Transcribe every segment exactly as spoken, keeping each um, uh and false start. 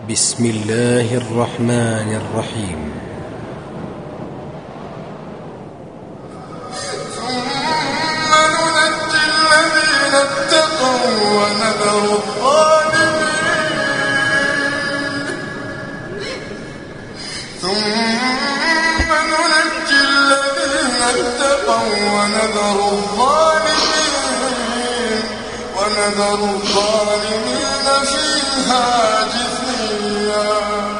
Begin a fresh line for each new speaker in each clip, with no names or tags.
بسم الله الرحمن الرحيم.
ثم ننجي الذين اتقوا ونذر الظالمين ثم ننجي الذين اتقوا ونذر الظالمين ونذر الظالمين فيها جثيا.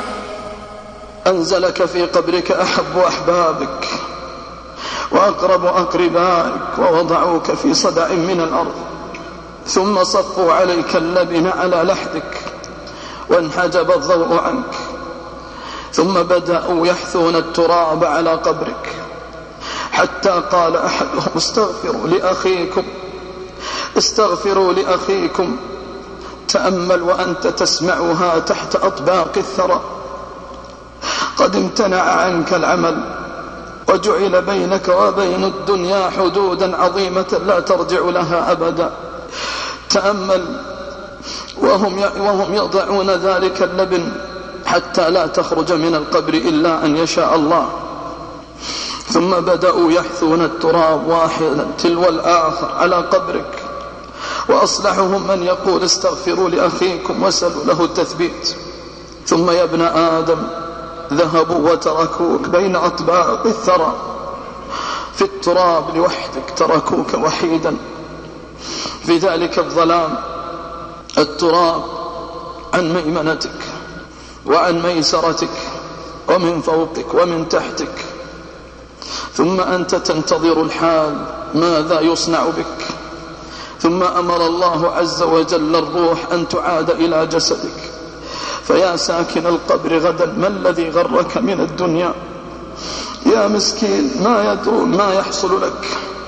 أنزلك في قبرك أحب أحبابك وأقرب أقربائك ووضعوك في صدع من الأرض، ثم صفوا عليك اللبن على لحدك وانحجب الضوء عنك، ثم بدأوا يحثون التراب على قبرك حتى قال أحدهم استغفروا لأخيكم استغفروا لأخيكم. تأمل وأنت تسمعها تحت أطباق الثرى، قد امتنع عنك العمل وجعل بينك وبين الدنيا حدودا عظيمة لا ترجع لها أبدا. تأمل وهم وهم يضعون ذلك اللبن حتى لا تخرج من القبر إلا أن يشاء الله، ثم بدأوا يحثون التراب واحدا تلو الآخر على قبرك، وأصلحهم من يقول استغفروا لأخيكم وسلوا له التثبيت. ثم يا ابن آدم ذهبوا وتركوك بين أطباق الثرى في التراب لوحدك، تركوك وحيدا في ذلك الظلام. التراب عن ميمنتك وعن ميسرتك ومن فوقك ومن تحتك، ثم أنت تنتظر الحال ماذا يصنع بك. ثم أمر الله عز وجل الروح أن تعاد إلى جسدك. فيا ساكن القبر غدا ما الذي غرك من الدنيا؟ يا مسكين ما يدرون ما يحصل لك.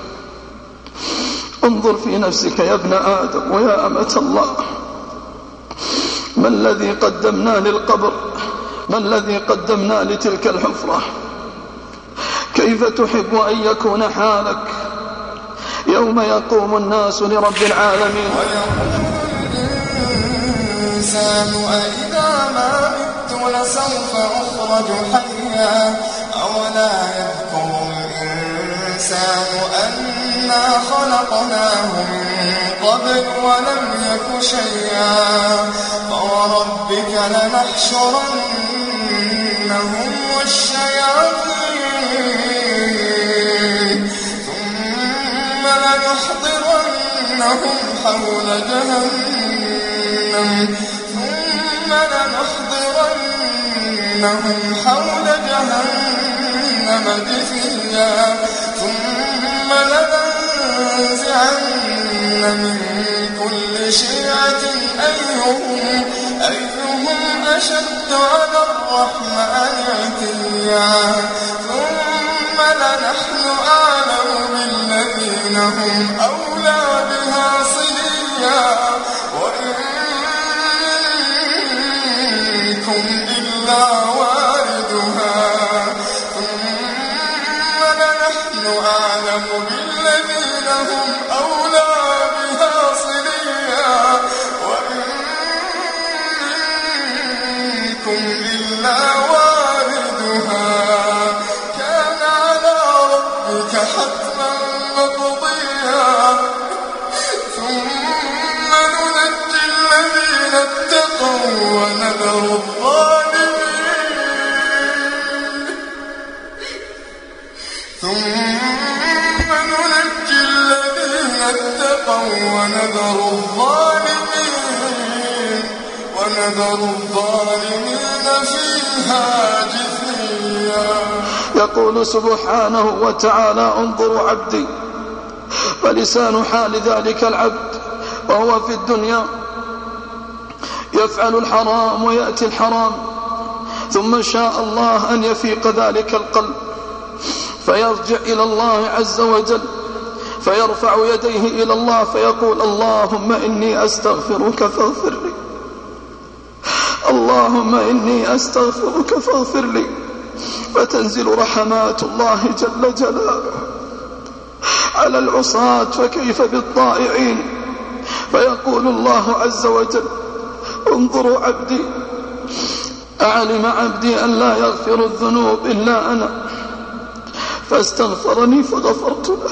انظر في نفسك يا ابن آدم ويا أمة الله، ما الذي قدمنا للقبر؟ ما الذي قدمنا لتلك الحفرة؟ كيف تحب أن يكون حالك يوم يقوم الناس لرب العالمين؟
ويقول الإنسان أإذا ما مت لسوف أخرج حيا أولا يذكر الإنسان أنا خلقناه من قبل ولم يك شيئا. فوربك لنحشرنهم والشياطين ثم لنحضرنهم حول جهنم ثم لنحضرنهم حول جهنم جثيا ثم لننزعن من كل شيعة أيهم أيهم أشد على الرحمن عتيا ثم لنحن أعلم بالذين هم أولى بها صليا وإن منكم إلا واردها ثم لنحن أعلم بالذين هم أولى بها صليا وإن منكم إلا واردها كان على ربك حتما مقضيا. ثم ننجي الذين اتقوا ونذر الظالمين ثم ننجي الذين اتقوا ونذر الظالمين ونذر الظالمين فيها جثيا.
يقول سبحانه وتعالى انظروا عبدي، فلسان حال ذلك العبد وهو في الدنيا يفعل الحرام ويأتي الحرام، ثم شاء الله أن يفيق ذلك القلب فيرجع إلى الله عز وجل فيرفع يديه إلى الله فيقول اللهم إني أستغفرك فاغفر لي، اللهم إني أستغفرك فاغفر لي. فتنزل رحمات الله جل جلاله على العصاة فكيف بالطائعين. فيقول الله عز وجل انظروا عبدي أعلم عبدي أن لا يغفر الذنوب إلا أنا، فاستغفرني فغفرت له،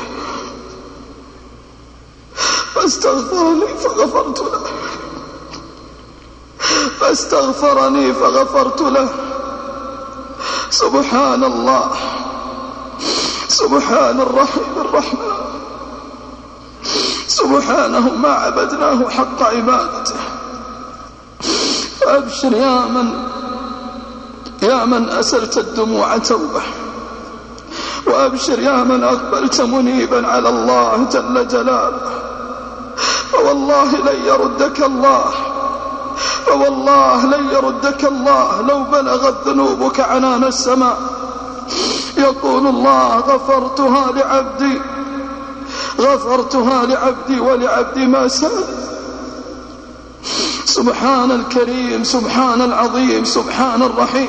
فاستغفرني فغفرت له، فاستغفرني فغفرت له. سبحان الله، سبحان الرحيم الرحمن، سبحانه ما عبدناه حق عبادته. فأبشر يا من يا من أسرت الدموع توبة، وأبشر يا من أقبلت منيبا على الله جل جلاله، فوالله لن يردك الله، فوالله لن يردك الله لو بلغت ذنوبك عنان السماء. يقول الله: غفرتها لعبدي، غفرتها لعبدي ولعبدي ما سأل. سبحان الكريم، سبحان العظيم، سبحان الرحيم.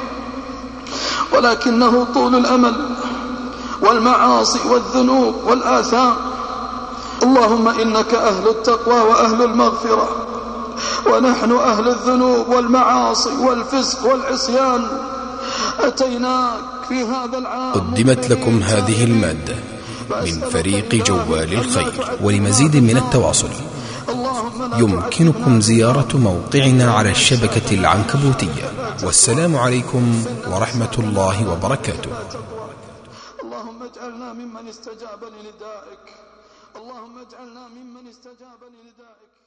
ولكنه طول الأمل والمعاصي والذنوب والآثام. اللهم إنك أهل التقوى وأهل المغفرة، ونحن أهل الذنوب والمعاصي والفسق والعصيان. أتيناك في هذا العام.
قدمت لكم هذه المادة من فريق جوال الخير. ولمزيد من التواصل يمكنكم زيارة موقعنا على الشبكة العنكبوتية. والسلام عليكم ورحمة الله وبركاته.
اللهم اجعلنا ممن استجاب لندائك، اللهم اجعلنا ممن استجاب لندائك.